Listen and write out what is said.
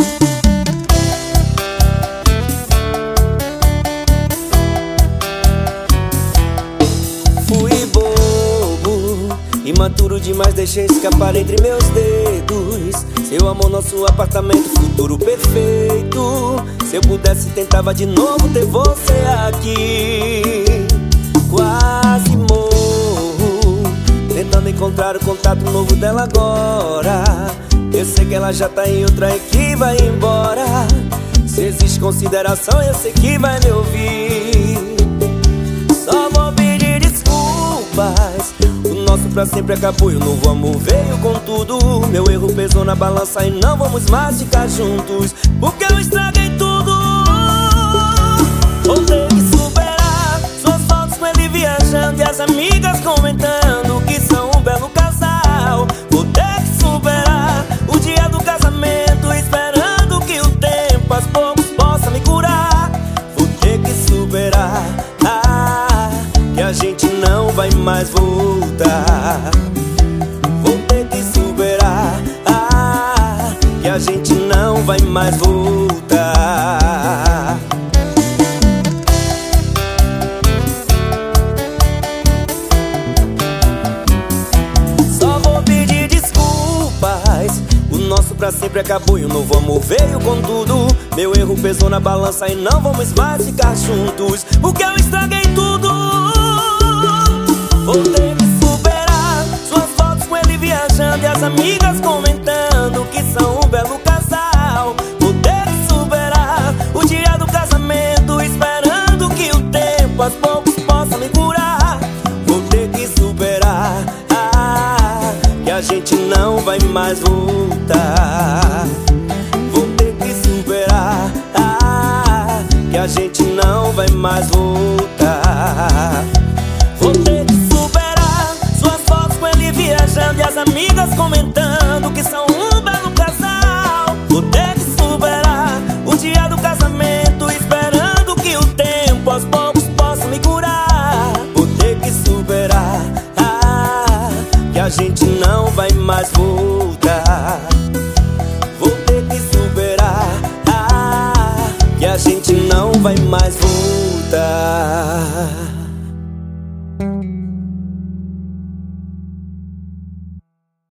Fui bobo, imaturo demais, deixei escapar entre meus dedos seu amor, nosso apartamento, futuro perfeito. Se eu pudesse, tentava de novo ter você aqui. Quase morro, tentando encontrar o contato novo dela agora. Eu sei que ela já tá em outra e que vai embora. Se existe consideração, eu sei que vai me ouvir. Só vou pedir desculpas, o nosso pra sempre acabou e o novo amor veio com tudo. Meu erro pesou na balança e não vamos mais ficar juntos, porque eu estraguei tudo. Vou ter que superar suas fotos com ele viajando e as amigas comentando que são um belo casal. Vou ter que superar o dia do casamento, esperando que o tempo aos poucos possa me curar. Vou ter que superar que a gente não vai mais voltar. Vou ter que superar que a gente não vai mais voltar. Só vou pedir desculpas, o nosso pra sempre acabou e o novo amor veio com tudo. Meu erro pesou na balança e não vamos mais ficar juntos, porque eu estraguei tudo. Vou ter que superar suas fotos com ele viajando e as amigas comentando que são um belo casal. Vou ter que superar o dia do casamento, esperando que o tempo aos poucos possa me curar. Vou ter que superar que a gente não vai mais voltar. Vou ter que superar que a gente não vai mais voltar. Vou ter que superar suas fotos com ele viajando e as amigas comentando que são um belo casal. Vou ter que superar o dia do casamento, esperando que o tempo aos poucos possa me curar. Vou ter que superar que a gente não vai mais voltar. Vou ter que superar que a gente não vai mais voltar.